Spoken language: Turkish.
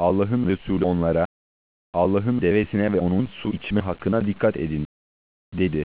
Allah'ın Resulü onlara, Allah'ın devesine ve onun su içme hakkına dikkat edin, dedi.